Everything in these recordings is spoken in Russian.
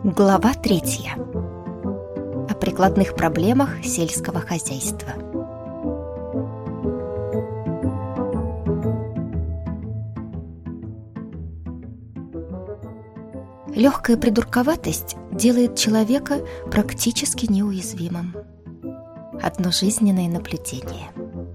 Глава 3. О прикладных проблемах сельского хозяйства. Легкая придурковатость делает человека практически неуязвимым. Одно жизненное наблюдение.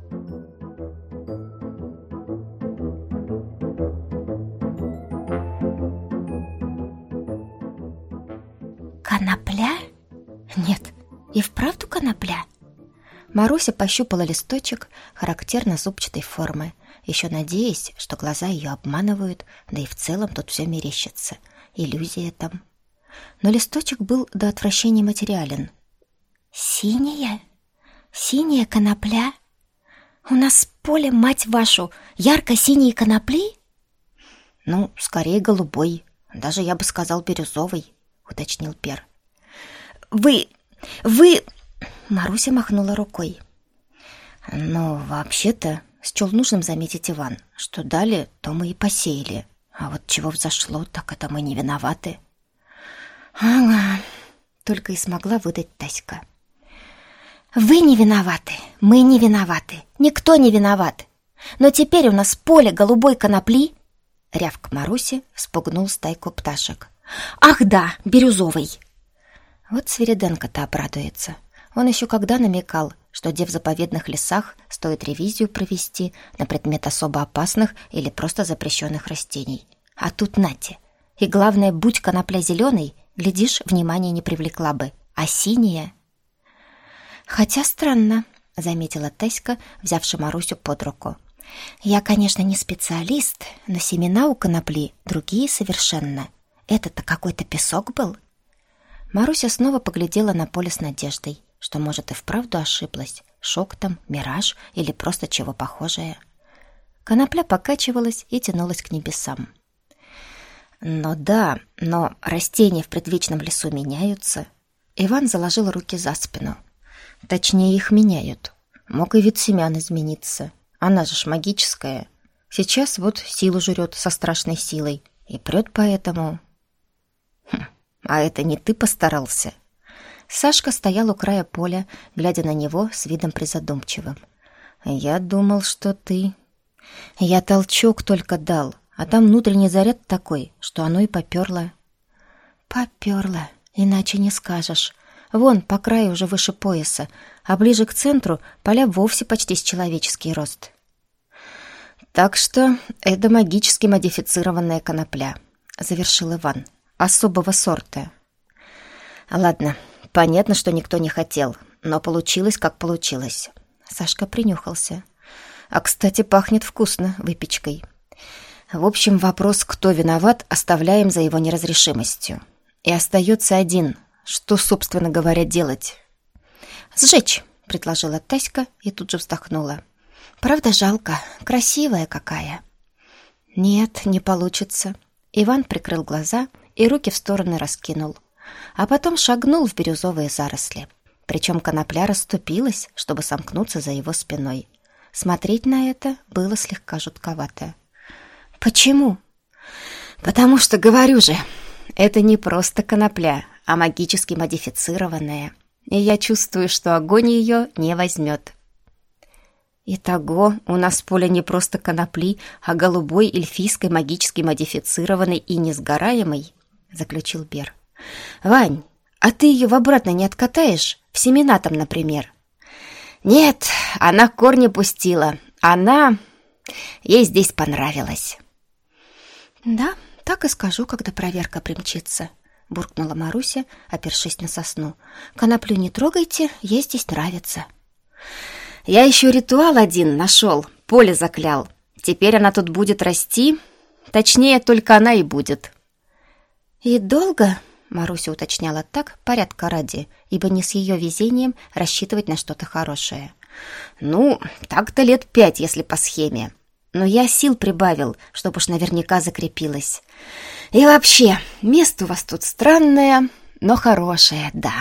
Конопля? Нет, и вправду конопля. Маруся пощупала листочек характерно зубчатой формы, еще надеясь, что глаза ее обманывают, да и в целом тут все мерещится. Иллюзия там. Но листочек был до отвращения материален. Синяя? Синяя конопля? У нас в поле, мать вашу, ярко-синие конопли? Ну, скорее голубой, даже я бы сказал бирюзовый, уточнил Пер. Вы... Маруся махнула рукой. Но вообще-то счел нужным заметить Иван, что дали, то мы и посеяли. А вот чего взошло, так это мы не виноваты. Ага, только и смогла выдать Таська. Вы не виноваты, мы не виноваты, никто не виноват. Но теперь у нас поле голубой конопли. Рявк Маруси вспугнул стайку пташек. Ах да, бирюзовый. Вот Свириденко-то обрадуется. Он еще когда намекал, что где в заповедных лесах стоит ревизию провести на предмет особо опасных или просто запрещенных растений. А тут нате. И главное, будь конопля зеленой, глядишь, внимание не привлекла бы. А синяя... Хотя странно, заметила Таська, взявши Марусю под руку. Я, конечно, не специалист, но семена у конопли другие совершенно. Это-то какой-то песок был. Маруся снова поглядела на поле с надеждой, что, может, и вправду ошиблась. Шок там, мираж или просто чего похожее. Конопля покачивалась и тянулась к небесам. Но растения в предвечном лесу меняются. Иван заложил руки за спину. Точнее, их меняют. Мог и вид семян измениться. Она же ж магическая. Сейчас вот силу жрет со страшной силой и прет поэтому. А это не ты постарался? Сашка стоял у края поля, глядя на него с видом призадумчивым. Я думал, что ты... Я толчок только дал, а там внутренний заряд такой, что оно и поперло. Поперло, иначе не скажешь. Вон, по краю уже выше пояса, а ближе к центру поля вовсе почти с человеческий рост. Так что это магически модифицированная конопля, завершил Иван. Особого сорта. Ладно, понятно, что никто не хотел, но получилось, как получилось. Сашка принюхался. А, кстати, пахнет вкусно выпечкой. В общем, вопрос, кто виноват, оставляем за его неразрешимостью. И остается один. Что, собственно говоря, делать? «Сжечь», — предложила Таська и тут же вздохнула. «Правда, жалко. Красивая какая». «Нет, не получится». Иван прикрыл глаза и руки в стороны раскинул. А потом шагнул в бирюзовые заросли. Причем конопля расступилась, чтобы сомкнуться за его спиной. Смотреть на это было слегка жутковато. «Почему?» «Потому что, говорю же, это не просто конопля, а магически модифицированная. И я чувствую, что огонь ее не возьмет». «Итого, у нас поле не просто конопли, а голубой эльфийской магически модифицированной и несгораемой», — заключил Бер. «Вань, а ты ее в обратно не откатаешь? В семена там, например?» «Нет, она корни пустила. Ей здесь понравилось». «Да, так и скажу, когда проверка примчится», — буркнула Маруся, опершись на сосну. «Коноплю не трогайте, ей здесь нравится». «Я еще ритуал один нашел, поле заклял. Теперь она тут будет расти. Точнее, только она и будет». «И долго?» — Маруся уточняла так, порядка ради, ибо не с ее везением рассчитывать на что-то хорошее. «Ну, так-то лет 5, если по схеме. Но я сил прибавил, чтобы уж наверняка закрепилась. И вообще, место у вас тут странное, но хорошее, да».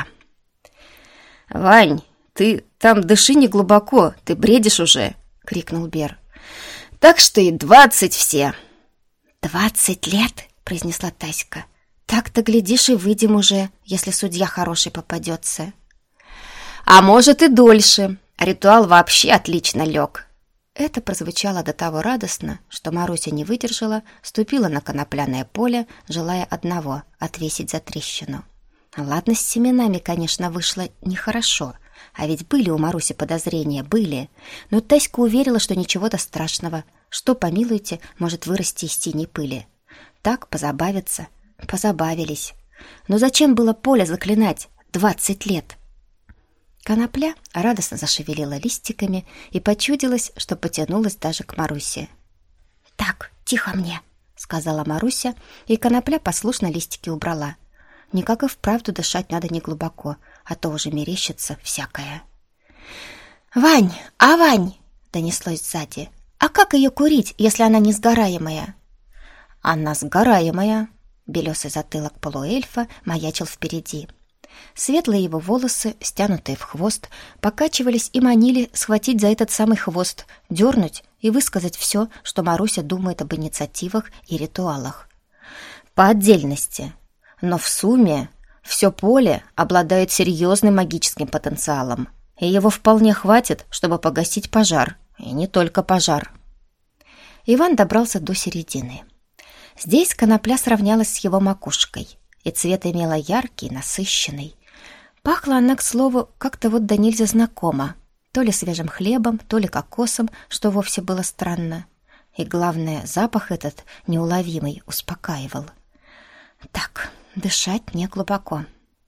«Вань, ты там дыши не глубоко, ты бредишь уже!» — крикнул Бер. «Так что и 20 все!» 20 лет?» — произнесла Таська. Так-то, глядишь, и выйдем уже, если судья хороший попадется. А может и дольше. Ритуал вообще отлично лег. Это прозвучало до того радостно, что Маруся не выдержала, ступила на конопляное поле, желая одного — отвесить за трещину. Ладно, с семенами, конечно, вышло нехорошо, а ведь были у Маруси подозрения, были. Но Таська уверила, что ничего-то страшного, что, помилуйте, может вырасти из синей пыли. Так позабавиться. Позабавились. Но зачем было поле заклинать 20 лет? Конопля радостно зашевелила листиками и почудилась, что потянулась даже к Марусе. «Так, тихо мне», — сказала Маруся, и конопля послушно листики убрала. Никак и вправду дышать надо неглубоко, а то уже мерещится всякое. «Вань, а Вань!» — донеслось сзади. «А как ее курить, если она несгораемая?» «Она сгораемая», — белесый затылок полуэльфа маячил впереди. Светлые его волосы, стянутые в хвост, покачивались и манили схватить за этот самый хвост, дернуть и высказать все, что Маруся думает об инициативах и ритуалах. По отдельности, но в сумме все поле обладает серьезным магическим потенциалом, и его вполне хватит, чтобы погасить пожар, и не только пожар. Иван добрался до середины. Здесь конопля сравнялась с его макушкой, и цвет имела яркий, насыщенный. Пахла она, к слову, как-то вот да нельзя знакомо, то ли свежим хлебом, то ли кокосом, что вовсе было странно. И главное, запах этот неуловимый успокаивал. Так, дышать не глубоко.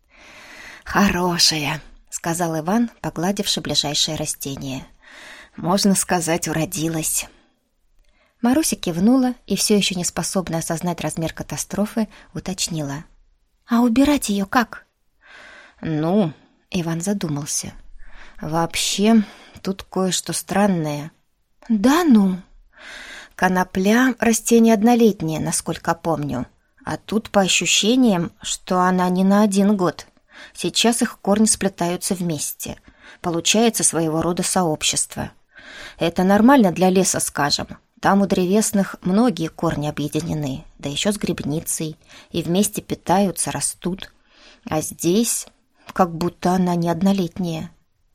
«Хорошая», — сказал Иван, погладивши ближайшее растение. «Можно сказать, уродилась». Маруся кивнула и, все еще не способная осознать размер катастрофы, уточнила. «А убирать ее как?» «Ну...» — Иван задумался. «Вообще, тут кое-что странное». «Да ну?» «Конопля — растение однолетнее, насколько помню. А тут по ощущениям, что она не на 1 год. Сейчас их корни сплетаются вместе. Получается своего рода сообщество. Это нормально для леса, скажем. Там у древесных многие корни объединены, да еще с грибницей, и вместе питаются, растут. А здесь как будто она не однолетняя».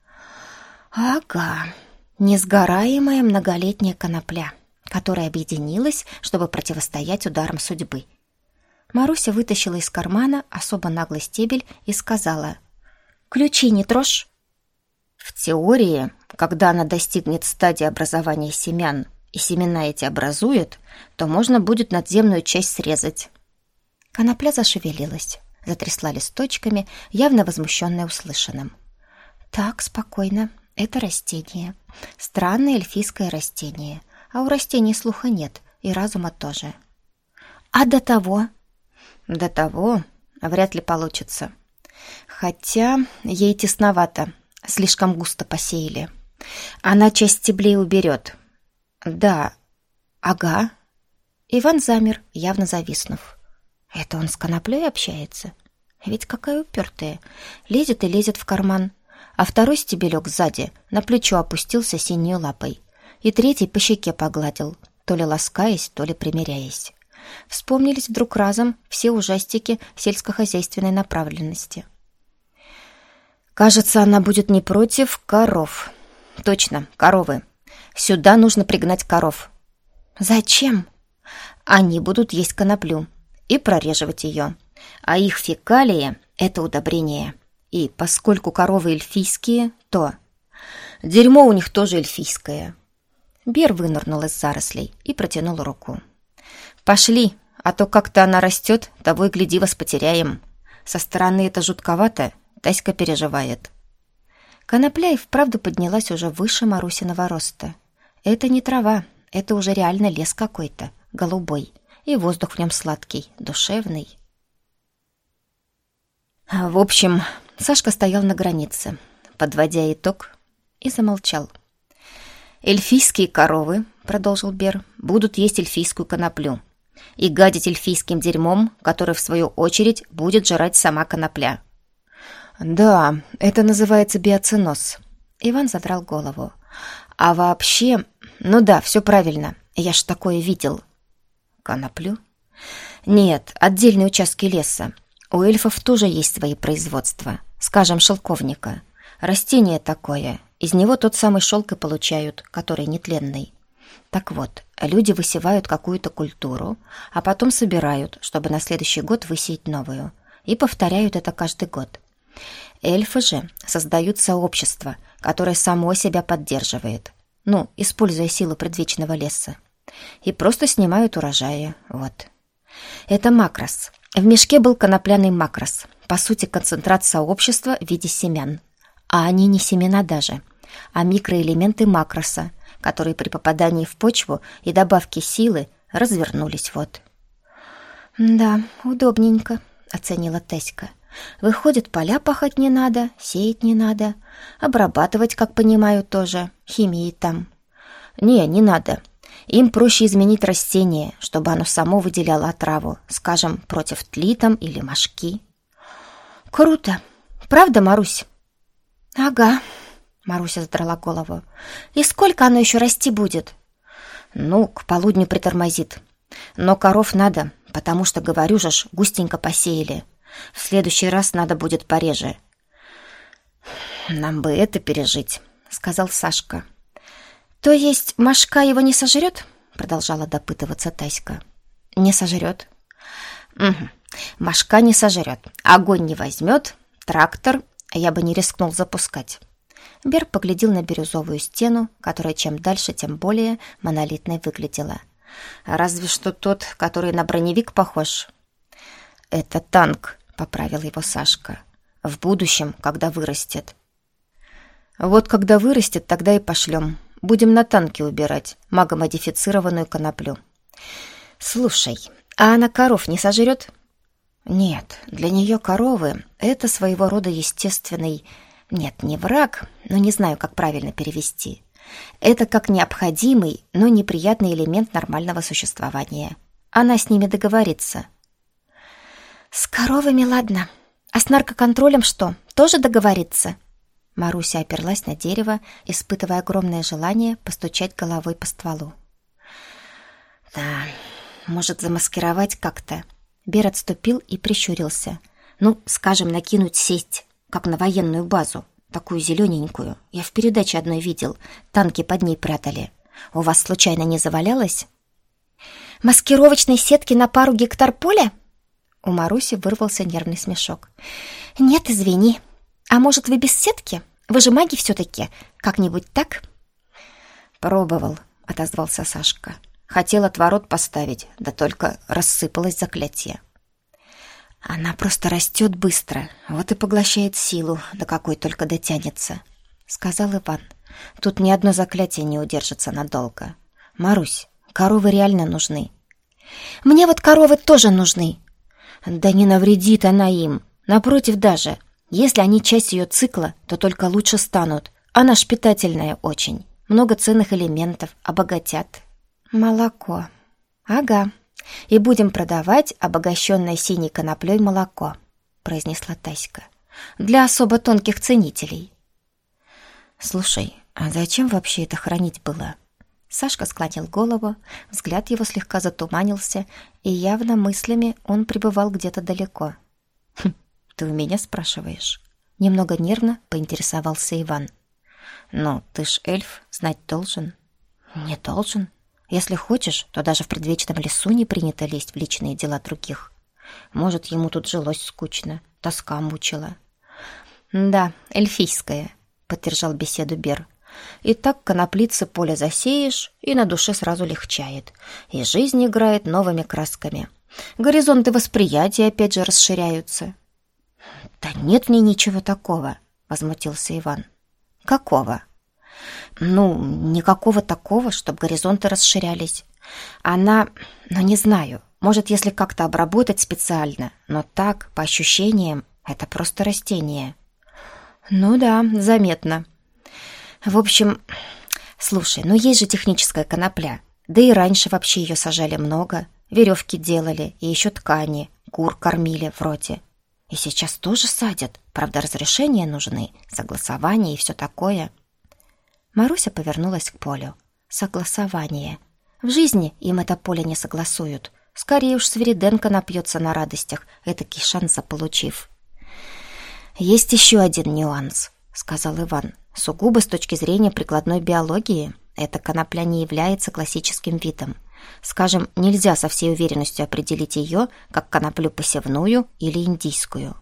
«Ага, несгораемая многолетняя конопля, которая объединилась, чтобы противостоять ударам судьбы». Маруся вытащила из кармана особо наглый стебель и сказала: «Ключи не трожь». В теории, когда она достигнет стадии образования семян, и семена эти образует, то можно будет надземную часть срезать. Конопля зашевелилась, затрясла листочками, явно возмущенная услышанным. «Так, спокойно, это растение. Странное эльфийское растение, а у растений слуха нет, и разума тоже». «А до того?» «До того вряд ли получится. Хотя ей тесновато, слишком густо посеяли. Она часть стеблей уберет». «Да, ага». Иван замер, явно зависнув. «Это он с коноплей общается? Ведь какая упертая. Лезет и лезет в карман. А второй стебелек сзади на плечо опустился синей лапой. И третий по щеке погладил, то ли ласкаясь, то ли примиряясь. Вспомнились вдруг разом все ужастики сельскохозяйственной направленности. Кажется, она будет не против коров. Точно, коровы. Сюда нужно пригнать коров». «Зачем?» «Они будут есть коноплю и прореживать ее. А их фекалии — это удобрение. И поскольку коровы эльфийские, то... дерьмо у них тоже эльфийское». Бер вынырнул из зарослей и протянул руку. «Пошли, а то как-то она растет, того и гляди, вас потеряем. Со стороны это жутковато, Таська переживает». Конопля и вправду поднялась уже выше Марусиного роста. Это не трава, это уже реально лес какой-то, голубой, и воздух в нем сладкий, душевный. В общем, Сашка стоял на границе, подводя итог, и замолчал. «Эльфийские коровы, — продолжил Бер, — будут есть эльфийскую коноплю и гадить эльфийским дерьмом, который, в свою очередь, будет жрать сама конопля». «Да, это называется биоценоз». Иван задрал голову. «А вообще... ну да, все правильно. Я ж такое видел». «Коноплю?» Нет, отдельные участки леса. У эльфов тоже есть свои производства. Скажем, шелковника. Растение такое. Из него тот самый шелк и получают, который нетленный. Так вот, люди высевают какую-то культуру, а потом собирают, чтобы на следующий год высеять новую. И повторяют это каждый год. Эльфы же создают сообщество, которое само себя поддерживает. Используя силу предвечного леса. И просто снимают урожаи. Вот. Это макрос. В мешке был конопляный макрос. По сути, концентрат сообщества в виде семян. А они не семена даже, а микроэлементы макроса, которые при попадании в почву и добавке силы развернулись вот. «Да, удобненько», — оценила Теська. «Выходит, поля пахать не надо, сеять не надо, обрабатывать, как понимаю, тоже, химией там». Не надо. Им проще изменить растение, чтобы оно само выделяло отраву, скажем, против тли там или мошки». «Круто. Правда, Марусь?» «Ага», — Маруся задрала голову. «И сколько оно еще расти будет?» К полудню притормозит. Но коров надо, потому что, говорю же ж, густенько посеяли. В следующий раз надо будет пореже. Нам бы это пережить», — сказал Сашка. «То есть мошка его не сожрет?» — продолжала допытываться Таська. «Не сожрет?» «Угу. Мошка не сожрет. Огонь не возьмет. Трактор я бы не рискнул запускать». Бер поглядел на бирюзовую стену, которая чем дальше, тем более монолитной выглядела. «Разве что тот, который на броневик похож». «Это танк», — поправил его Сашка. «В будущем, когда вырастет». «Вот когда вырастет, тогда и пошлем. Будем на танке убирать магомодифицированную коноплю». «Слушай, а она коров не сожрет?» «Нет, для нее коровы — это своего рода естественный... Нет, не враг, но не знаю, как правильно перевести. Это как необходимый, но неприятный элемент нормального существования. Она с ними договорится». «С коровами ладно. А с наркоконтролем что, тоже договориться?» Маруся оперлась на дерево, испытывая огромное желание постучать головой по стволу. «Да, может, замаскировать как-то?» Бер отступил и прищурился. Скажем, накинуть сеть, как на военную базу, такую зелененькую. Я в передаче одной видел, танки под ней прятали. У вас случайно не завалялось?» «Маскировочной сетки на пару гектар поля?» У Маруси вырвался нервный смешок. «Нет, извини. А может, вы без сетки? Вы же маги все-таки. Как-нибудь так?» «Пробовал», — отозвался Сашка. «Хотел отворот поставить, да только рассыпалось заклятие». «Она просто растет быстро, вот и поглощает силу, до какой только дотянется», — сказал Иван. «Тут ни одно заклятие не удержится надолго. Марусь, коровы реально нужны». «Мне вот коровы тоже нужны». «Да не навредит она им. Напротив даже. Если они часть ее цикла, то только лучше станут. Она ж питательная очень. Много ценных элементов, обогатят». «Молоко. Ага. И будем продавать обогащенное синей коноплей молоко», — произнесла Таська. «Для особо тонких ценителей». «Слушай, а зачем вообще это хранить было?» Сашка склонил голову, взгляд его слегка затуманился, и явно мыслями он пребывал где-то далеко. «Ты у меня спрашиваешь?» Немного нервно поинтересовался Иван. «Ты ж эльф, знать должен». «Не должен. Если хочешь, то даже в предвечном лесу не принято лезть в личные дела других. Может, ему тут жилось скучно, тоска мучила». «Да, эльфийская», — поддержал беседу Бер. «И так коноплицы поле засеешь, и на душе сразу легчает, и жизнь играет новыми красками. Горизонты восприятия опять же расширяются». «Да нет в ней ничего такого», — возмутился Иван. «Какого?» Никакого такого, чтобы горизонты расширялись. Она, не знаю, может, если как-то обработать специально, но так, по ощущениям, это просто растение». «Да, заметно». «В общем, слушай, есть же техническая конопля. Да и раньше вообще ее сажали много. Веревки делали, и еще ткани, кур кормили вроде. И сейчас тоже садят. Правда, разрешения нужны, согласование и все такое». Маруся повернулась к полю. Согласование. В жизни им это поле не согласуют. Скорее уж Свириденко напьется на радостях, этакий шанс заполучив. «Есть еще один нюанс», — сказал Иван. «Сугубо с точки зрения прикладной биологии эта конопля не является классическим видом. Скажем, нельзя со всей уверенностью определить ее как коноплю посевную или индийскую».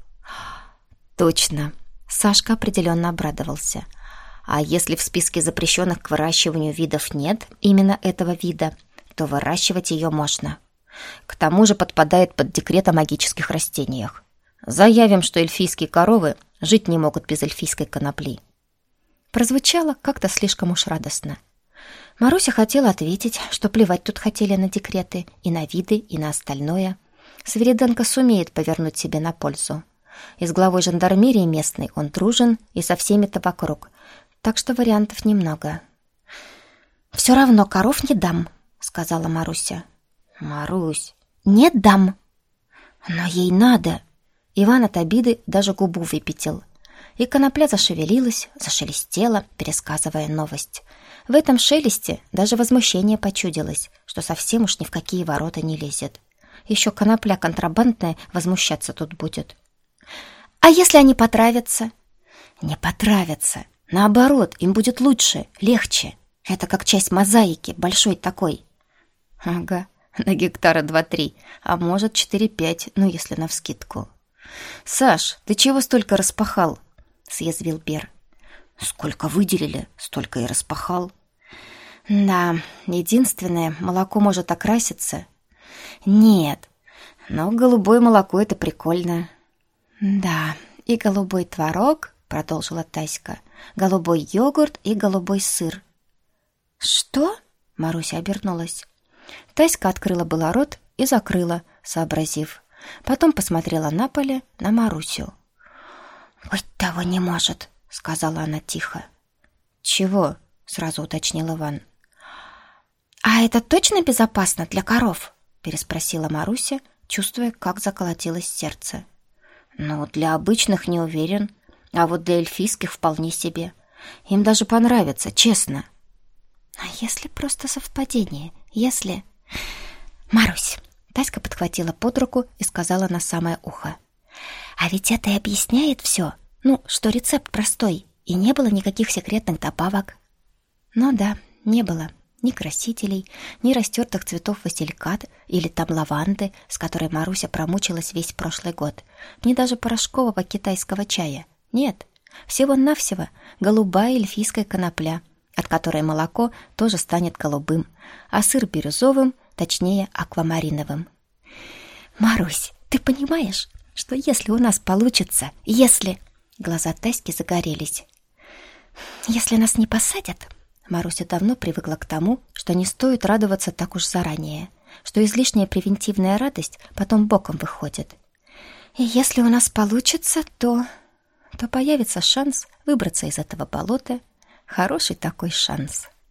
«Точно!» — Сашка определенно обрадовался. «А если в списке запрещенных к выращиванию видов нет именно этого вида, то выращивать ее можно. К тому же подпадает под декрет о магических растениях. Заявим, что эльфийские коровы жить не могут без эльфийской конопли». Прозвучало как-то слишком уж радостно. Маруся хотела ответить, что плевать тут хотели на декреты, и на виды, и на остальное. Свириденко сумеет повернуть себе на пользу. И с главой жандармерии местной он дружен, и со всеми-то вокруг. Так что вариантов немного. «Все равно коров не дам», — сказала Маруся. «Марусь, не дам». «Но ей надо». Иван от обиды даже губу выпятил. И конопля зашевелилась, зашелестела, пересказывая новость. В этом шелесте даже возмущение почудилось, что совсем уж ни в какие ворота не лезет. Еще конопля контрабандная возмущаться тут будет. «А если они потравятся?» «Не потравятся. Наоборот, им будет лучше, легче. Это как часть мозаики, большой такой». «Ага, на гектара 2-3, а может 4-5, ну если навскидку». «Саш, ты чего столько распахал?» — съязвил Бер. «Сколько выделили, столько и распахал». «Да, единственное, молоко может окраситься». «Нет, но голубое молоко — это прикольно». «Да, и голубой творог», — продолжила Таська, «голубой йогурт и голубой сыр». «Что?» — Маруся обернулась. Таська открыла было рот и закрыла, сообразив. Потом посмотрела на поле, на Марусю. «Быть того не может», — сказала она тихо. «Чего?» — сразу уточнил Иван. «А это точно безопасно для коров?» — переспросила Маруся, чувствуя, как заколотилось сердце. «Ну, для обычных не уверен, а вот для эльфийских вполне себе. Им даже понравится, честно». «А если просто совпадение? Если...» «Марусь!» — Таська подхватила под руку и сказала на самое ухо. «А ведь это и объясняет все. Ну, что рецепт простой, и не было никаких секретных добавок». Ну да, не было ни красителей, ни растертых цветов василика или там лаванды, с которой Маруся промучилась весь прошлый год, ни даже порошкового китайского чая. Нет, всего-навсего голубая эльфийская конопля, от которой молоко тоже станет голубым, а сыр бирюзовым, точнее аквамариновым. «Марусь, ты понимаешь, что если у нас получится, если...» Глаза Таськи загорелись. «Если нас не посадят...» Маруся давно привыкла к тому, что не стоит радоваться так уж заранее, что излишняя превентивная радость потом боком выходит. «И если у нас получится, то появится шанс выбраться из этого болота. Хороший такой шанс».